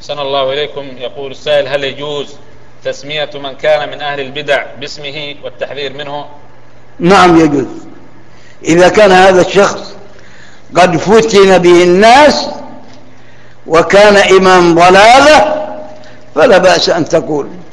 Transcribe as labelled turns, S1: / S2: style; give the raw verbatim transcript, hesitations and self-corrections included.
S1: أحسن الله إليكم. يقول السائل: هل يجوز تسمية من كان من أهل البدع باسمه والتحذير منه؟
S2: نعم يجوز، إذا كان هذا الشخص قد فتن به الناس وكان إمام ضلالة فلا بأس أن تقول